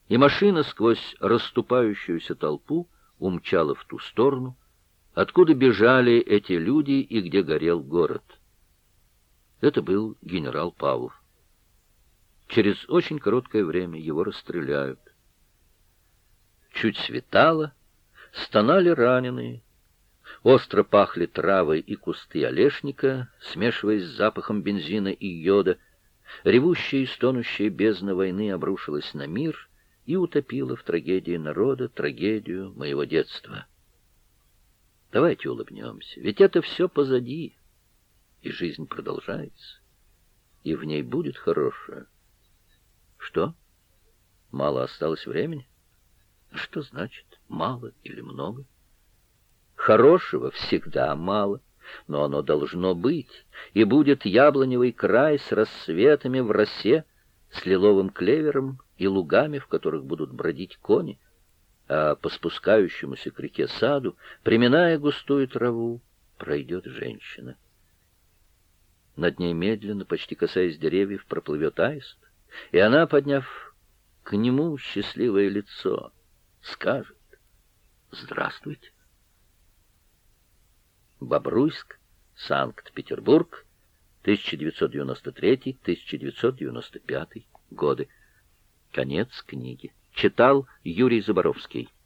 и машина сквозь расступающуюся толпу умчала в ту сторону, откуда бежали эти люди и где горел город. Это был генерал Павлов. Через очень короткое время его расстреляют. Чуть светало, стонали раненые, остро пахли травы и кусты олешника, смешиваясь с запахом бензина и йода. Ревущая и стонущая бездна войны обрушилась на мир и утопила в трагедии народа трагедию моего детства. Давайте улыбнемся, ведь это все позади, и жизнь продолжается, и в ней будет хорошее. Что? Мало осталось времени? Что значит мало или много? Хорошего всегда мало, но оно должно быть, и будет яблоневый край с рассветами в росе, с лиловым клевером и лугами, в которых будут бродить кони, а по спускающемуся к реке саду, приминая густую траву, пройдет женщина. Над ней медленно, почти касаясь деревьев, проплывет аист, и она, подняв к нему счастливое лицо, скажет: «Здравствуйте». Бобруйск, Санкт-Петербург, 1993-1995 годы. Конец книги. Читал Юрий Заборовский.